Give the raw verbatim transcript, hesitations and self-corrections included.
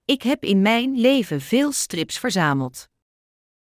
Ik heb in mijn leven veel strips verzameld.